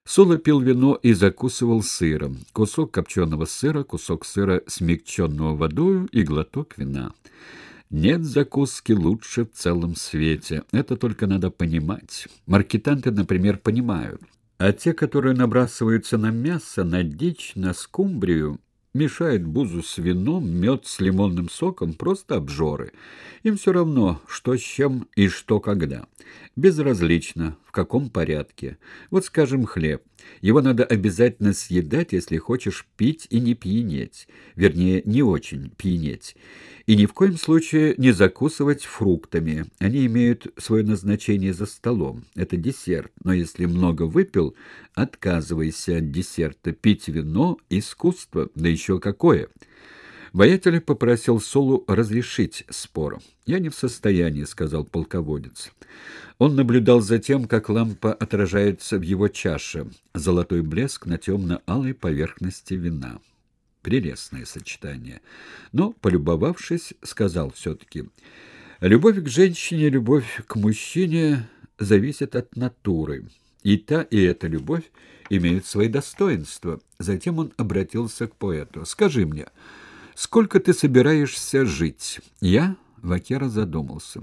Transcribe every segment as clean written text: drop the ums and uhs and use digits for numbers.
Сула пил вино и закусывал сыром. Кусок копченого сыра, кусок сыра, смягченного водою, и глоток вина. Нет закуски лучше в целом свете. Это только надо понимать. Маркетанты, например, понимают. А те, которые набрасываются на мясо, на дичь, на скумбрию, мешают бузу с вином, мед с лимонным соком, просто обжоры. Им все равно, что с чем и что когда. Безразлично, в каком порядке. Вот, скажем, хлеб. Его надо обязательно съедать, если хочешь пить и не пьянеть. Вернее, не очень пьянеть. И ни в коем случае не закусывать фруктами. Они имеют свое назначение за столом. Это десерт. Но если много выпил, отказывайся от десерта. Пить вино — искусство, да еще какое. Воятель попросил Сулу разрешить спор. «Я не в состоянии», — сказал полководец. Он наблюдал за тем, как лампа отражается в его чаше. Золотой блеск на темно-алой поверхности вина. Прелестное сочетание. Но, полюбовавшись, сказал все-таки: «Любовь к женщине, любовь к мужчине зависит от натуры. И та, и эта любовь имеют свои достоинства». Затем он обратился к поэту. «Скажи мне, сколько ты собираешься жить?» Я, Вакера, задумался.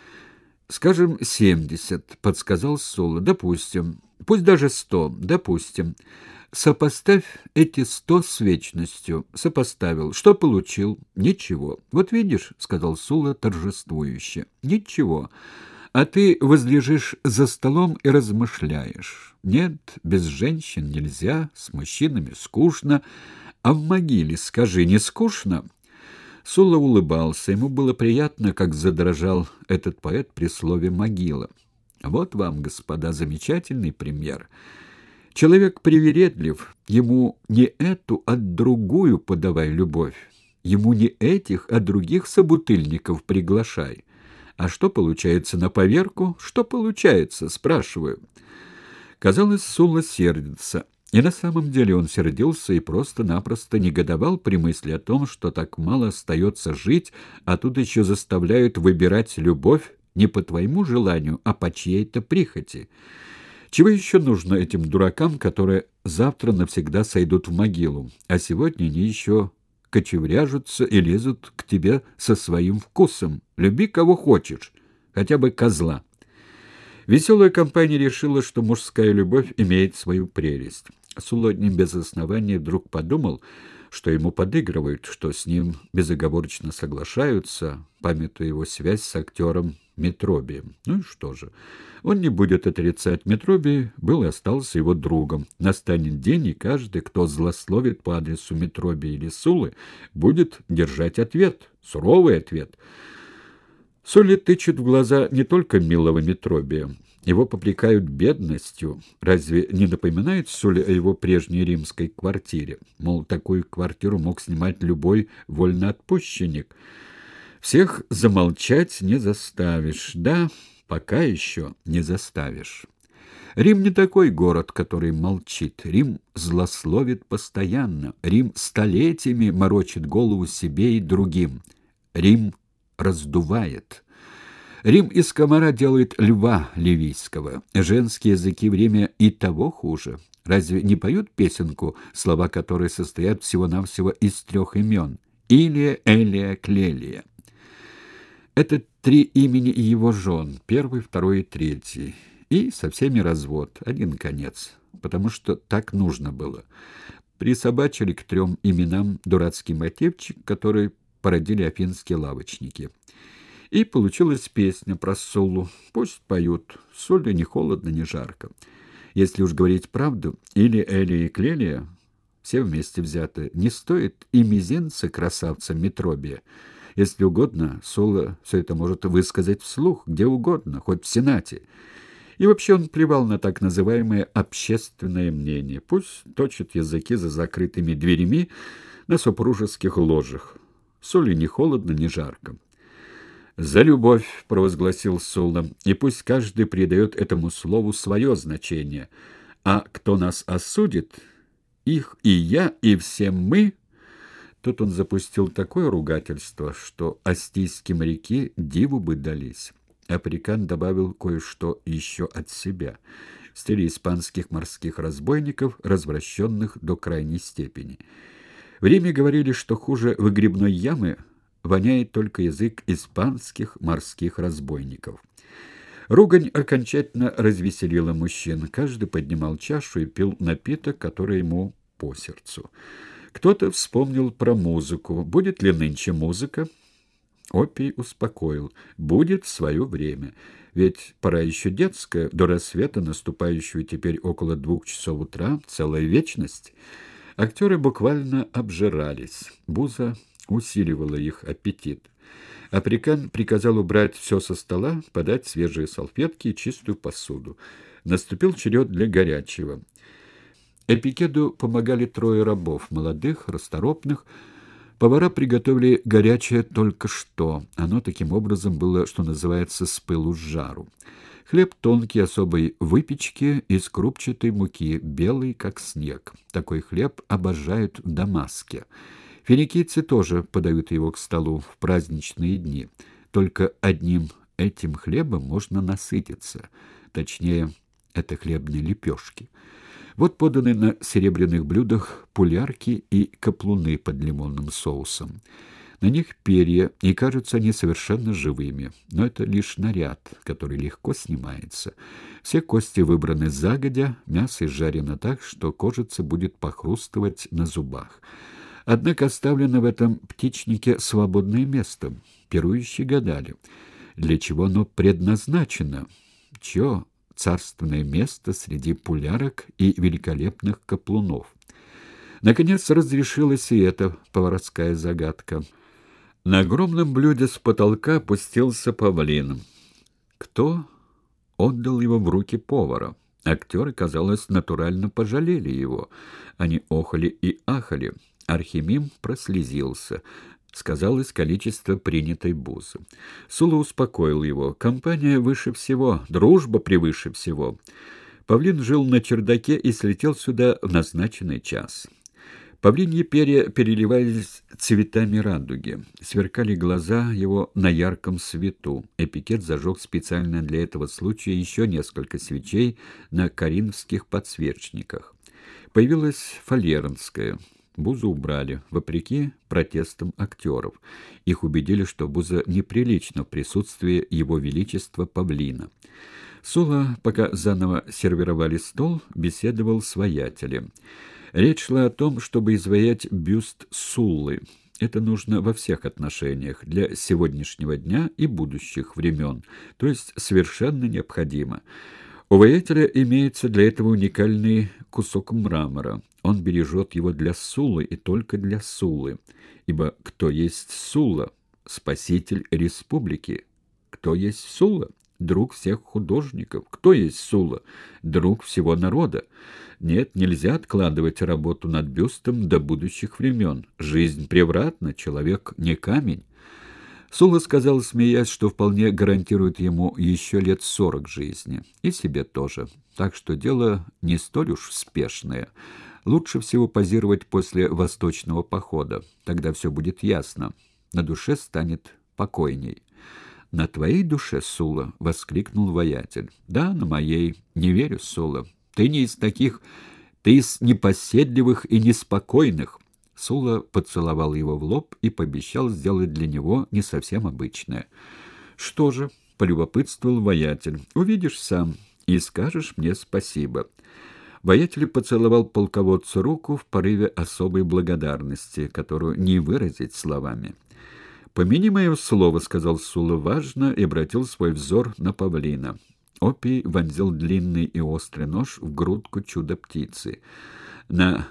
«Скажем, 70, — подсказал Сула. «Допустим. Пусть даже 100, допустим. Сопоставь эти 100 с вечностью». Сопоставил. Что получил? Ничего. «Вот видишь, — сказал Сула торжествующе, — ничего. А ты возлежишь за столом и размышляешь. Нет, без женщин нельзя, с мужчинами скучно. А в могиле, скажи, не скучно?» Сула улыбался. Ему было приятно, как задрожал этот поэт при слове «могила». Вот вам, господа, замечательный пример. Человек привередлив, ему не эту, а другую подавай любовь. Ему не этих, а других собутыльников приглашай. А что получается на поверку? Что получается, спрашиваю. Казалось, Сула сердится. И на самом деле он сердился и просто-напросто негодовал при мысли о том, что так мало остается жить, а тут еще заставляют выбирать любовь не по твоему желанию, а по чьей-то прихоти. Чего еще нужно этим дуракам, которые завтра навсегда сойдут в могилу, а сегодня они еще кочевряжутся и лезут к тебе со своим вкусом? Люби кого хочешь, хотя бы козла. Веселая компания решила, что мужская любовь имеет свою прелесть. Сула не без основания вдруг подумал, что ему подыгрывают, что с ним безоговорочно соглашаются, памятуя его связь с актером Метробием. Ну и что же? Он не будет отрицать. Метробий был и остался его другом. Настанет день, и каждый, кто злословит по адресу Метробия или Сулы, будет держать ответ, суровый ответ. Суле тычут в глаза не только милого Метробия. Его попрекают бедностью. Разве не напоминает Суля о его прежней римской квартире? Мол, такую квартиру мог снимать любой вольноотпущенник. Всех замолчать не заставишь. Да, пока еще не заставишь. Рим не такой город, который молчит. Рим злословит постоянно. Рим столетиями морочит голову себе и другим. Рим раздувает. Рим из комара делает льва ливийского. Женские языки в Риме и того хуже. Разве не поют песенку, слова которой состоят всего-навсего из 3 имен? Илия, Элия, Клелия. Это 3 имени и его жен, 1, 2 и 3. И со всеми развод, один конец, потому что так нужно было. Присобачили к 3 именам дурацкий мотивчик, который породили афинские лавочники. И получилась песня про Сулу. Пусть поют. Суле ни холодно, ни жарко. Если уж говорить правду, или Элия и Клелия, все вместе взяты, не стоит и мизинца красавца Метробия. Если угодно, Сула все это может высказать вслух, где угодно, хоть в Сенате. И вообще он плевал на так называемое общественное мнение. Пусть точат языки за закрытыми дверями на супружеских ложах. Суле ни холодно, ни жарко. «За любовь», — провозгласил Сула, — «и пусть каждый придает этому слову свое значение. А кто нас осудит, их и я, и все мы...» Тут он запустил такое ругательство, что астийские моряки диву бы дались. Африкан добавил кое-что еще от себя. в стиле испанских морских разбойников, развращенных до крайней степени. В Риме говорили, что хуже выгребной ямы воняет только язык испанских морских разбойников. Ругань окончательно развеселила мужчин. Каждый поднимал чашу и пил напиток, который ему по сердцу. Кто-то вспомнил про музыку. Будет ли нынче музыка? Опий успокоил. Будет в свое время. Ведь пора еще детская, до рассвета, наступающего теперь около 2 часов утра, целая вечность. Актеры буквально обжирались. Буза усиливала их аппетит. Африкан приказал убрать все со стола, подать свежие салфетки и чистую посуду. Наступил черед для горячего. Эпикеду помогали 3 рабов, молодых, расторопных. Повара приготовили горячее только что. Оно таким образом было, что называется, с пылу с жару. Хлеб тонкий, особой выпечки, из крупчатой муки, белый, как снег. Такой хлеб обожают в Дамаске. Финикийцы тоже подают его к столу в праздничные дни. Только одним этим хлебом можно насытиться. Точнее, это хлебные лепешки. Вот поданы на серебряных блюдах пулярки и каплуны под лимонным соусом. На них перья, и кажутся они совершенно живыми. Но это лишь наряд, который легко снимается. Все кости выбраны загодя, мясо изжарено так, что кожица будет похрустывать на зубах. Однако оставлено в этом птичнике свободное место. Пирующие гадали, для чего оно предназначено, чье царственное место среди пулярок и великолепных каплунов. Наконец разрешилась и эта поварская загадка. На огромном блюде с потолка опустился павлин. Кто отдал его в руки повара? Актеры, казалось, натурально пожалели его. Они охали и ахали. Архимим прослезился. Сказалось количество принятой бузы. Сула успокоил его. Компания выше всего, дружба превыше всего. Павлин жил на чердаке и слетел сюда в назначенный час. Павлиньи перья переливались цветами радуги. Сверкали глаза его на ярком свету. Эпикет зажег специально для этого случая еще несколько свечей на коринфских подсвечниках. Появилась фалернская. Бузу убрали, вопреки протестам актеров. Их убедили, что буза неприлична в присутствии его величества павлина. Сула, пока заново сервировали стол, беседовал с воятелем. Речь шла о том, чтобы изваять бюст Суллы. Это нужно во всех отношениях, для сегодняшнего дня и будущих времен, то есть совершенно необходимо. У воятеля имеется для этого уникальный кусок мрамора. Он бережет его для Суллы и только для Суллы. Ибо кто есть Сулла? Спаситель республики. Кто есть Сулла? Друг всех художников. Кто есть Сула? Друг всего народа. Нет, нельзя откладывать работу над бюстом до будущих времен. Жизнь превратна, человек не камень. Сула сказал, смеясь, что вполне гарантирует ему еще лет 40 жизни. И себе тоже. Так что дело не столь уж спешное. Лучше всего позировать после восточного похода. Тогда все будет ясно. На душе станет покойней. «На твоей душе, Сула?» — воскликнул воятель. «Да, на моей. Не верю, Сула. Ты не из таких, ты из непоседливых и неспокойных». Сула поцеловал его в лоб и пообещал сделать для него не совсем обычное. «Что же?» — полюбопытствовал воятель. «Увидишь сам и скажешь мне спасибо». Воятель поцеловал полководцу руку в порыве особой благодарности, которую не выразить словами. «Помяни мое слово», — сказал Сула важно и обратил свой взор на павлина. Опий вонзил длинный и острый нож в грудку чудо-птицы. На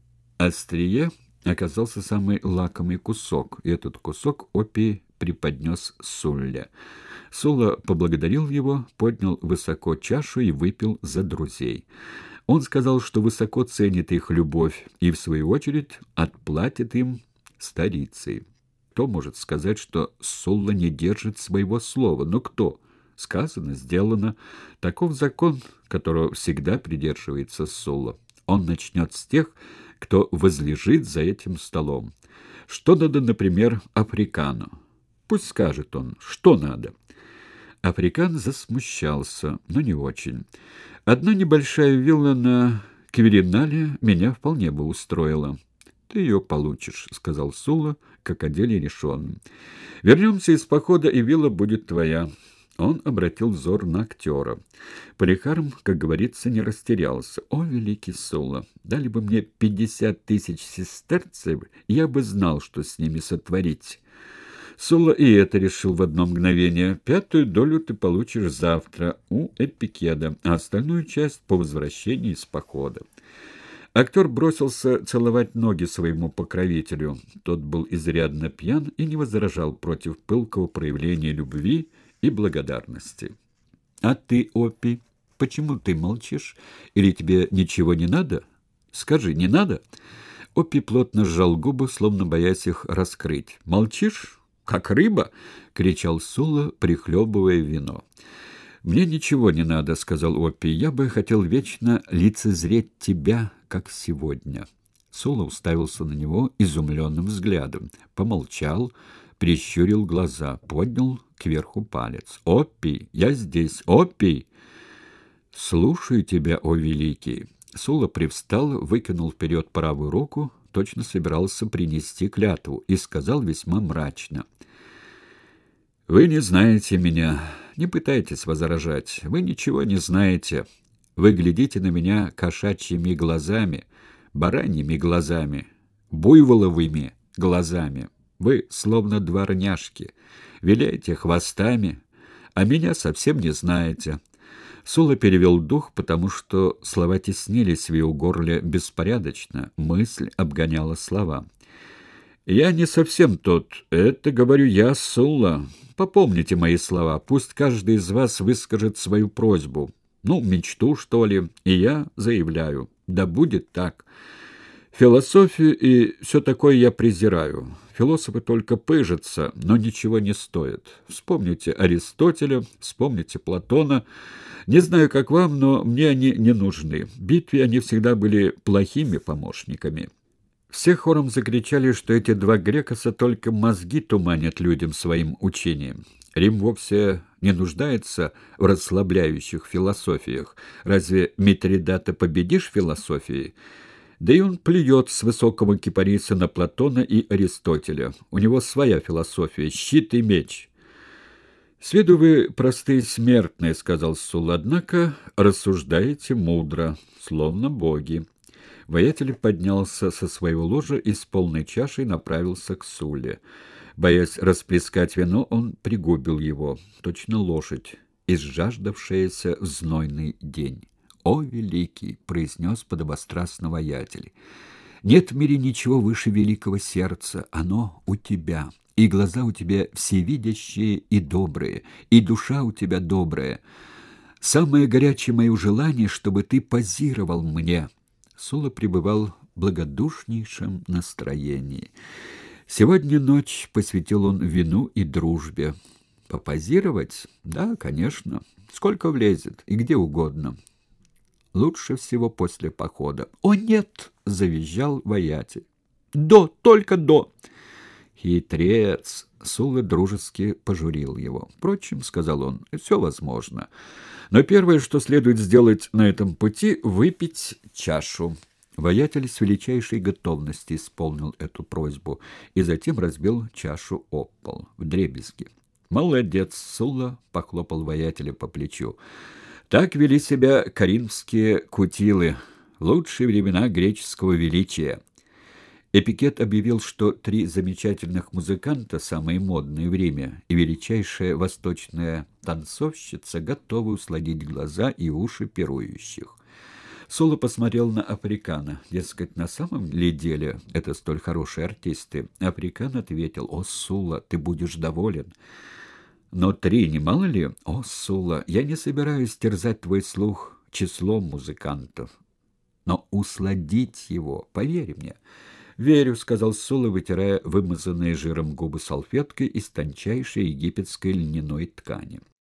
острие оказался самый лакомый кусок, и этот кусок Опий преподнес Сулле. Сула поблагодарил его, поднял высоко чашу и выпил за друзей. Он сказал, что высоко ценит их любовь и, в свою очередь, отплатит им старицей. Кто может сказать, что Сулла не держит своего слова? Но кто? Сказано, сделано. Таков закон, которого всегда придерживается Сулла. Он начнет с тех, кто возлежит за этим столом. Что надо, например, Африкану? Пусть скажет он, что надо. Африкан засмущался, но не очень. Одна небольшая вилла на Кверинале меня вполне бы устроила. «Ты ее получишь», — сказал Сула, как о деле решенном. «Вернемся из похода, и вилла будет твоя». Он обратил взор на актера. Поликарм, как говорится, не растерялся. «О, великий Сула! Дали бы мне 50 тысяч сестерцев, я бы знал, что с ними сотворить». Сула и это решил в одно мгновение. 5-ю долю ты получишь завтра у Эпикеда, а остальную часть по возвращении из похода. Актер бросился целовать ноги своему покровителю. Тот был изрядно пьян и не возражал против пылкого проявления любви и благодарности. «А ты, Опи, почему ты молчишь? Или тебе ничего не надо? Скажи, не надо?» Опи плотно сжал губы, словно боясь их раскрыть. «Молчишь? Как рыба!» — кричал Сула, прихлебывая вино. «Мне ничего не надо», — сказал Опи. «Я бы хотел вечно лицезреть тебя, как сегодня». Сула уставился на него изумленным взглядом, помолчал, прищурил глаза, поднял кверху палец. «Опи, я здесь, Опи!» «Слушаю тебя, о великий!» Сула привстал, выкинул вперед правую руку, точно собирался принести клятву, и сказал весьма мрачно: «Вы не знаете меня, не пытайтесь возражать, вы ничего не знаете. Вы глядите на меня кошачьими глазами, бараньими глазами, буйволовыми глазами. Вы словно дворняжки, виляете хвостами, а меня совсем не знаете». Сула перевел дух, потому что слова теснились в его горле беспорядочно, мысль обгоняла слова. «Я не совсем тот. Это говорю я, Сула. Попомните мои слова. Пусть каждый из вас выскажет свою просьбу. Ну, мечту, что ли. И я заявляю. Да будет так. Философию и все такое я презираю. Философы только пыжатся, но ничего не стоят. Вспомните Аристотеля, вспомните Платона. Не знаю, как вам, но мне они не нужны. В битве они всегда были плохими помощниками». Все хором закричали, что эти два грекоса только мозги туманят людям своим учением. Рим вовсе не нуждается в расслабляющих философиях. Разве Митридата победишь философией? Да и он плюет с высокого кипариса на Платона и Аристотеля. У него своя философия — щит и меч. «С виду вы простые смертные», — сказал Сула, — «однако рассуждаете мудро, словно боги». Воятель поднялся со своего ложа и с полной чашей направился к Суле. Боясь расплескать вино, он пригубил его, точно лошадь, изжаждавшаяся в знойный день. «О, великий!» — произнес подобострастно воятель. «Нет в мире ничего выше великого сердца, оно у тебя, и глаза у тебя всевидящие и добрые, и душа у тебя добрая. Самое горячее мое желание, чтобы ты позировал мне». Сула пребывал в благодушнейшем настроении. Сегодня ночь посвятил он вину и дружбе. Попозировать? Да, конечно. Сколько влезет и где угодно. Лучше всего после похода. «О, нет!» — завизжал воятель. «До, только до!» «Хитрец!» — Сула дружески пожурил его. «Впрочем, — сказал он, — все возможно. Но первое, что следует сделать на этом пути — выпить чашу». Воятель с величайшей готовностью исполнил эту просьбу и затем разбил чашу об пол, вдребезги. «Молодец!» — Сула похлопал воятеля по плечу. «Так вели себя коринфские кутилы, лучшие времена греческого величия». Эпикет объявил, что 3 замечательных музыканта, самые модные в Риме, и величайшая восточная танцовщица готовы усладить глаза и уши пирующих. Сула посмотрел на Африкана. Дескать, на самом ли деле это столь хорошие артисты? Африкан ответил: «О, Сула, ты будешь доволен». «Но 3, не мало ли? О, Сула, я не собираюсь терзать твой слух числом музыкантов, но усладить его, поверь мне». «Верю», — сказал Сула, вытирая вымазанные жиром губы салфеткой из тончайшей египетской льняной ткани.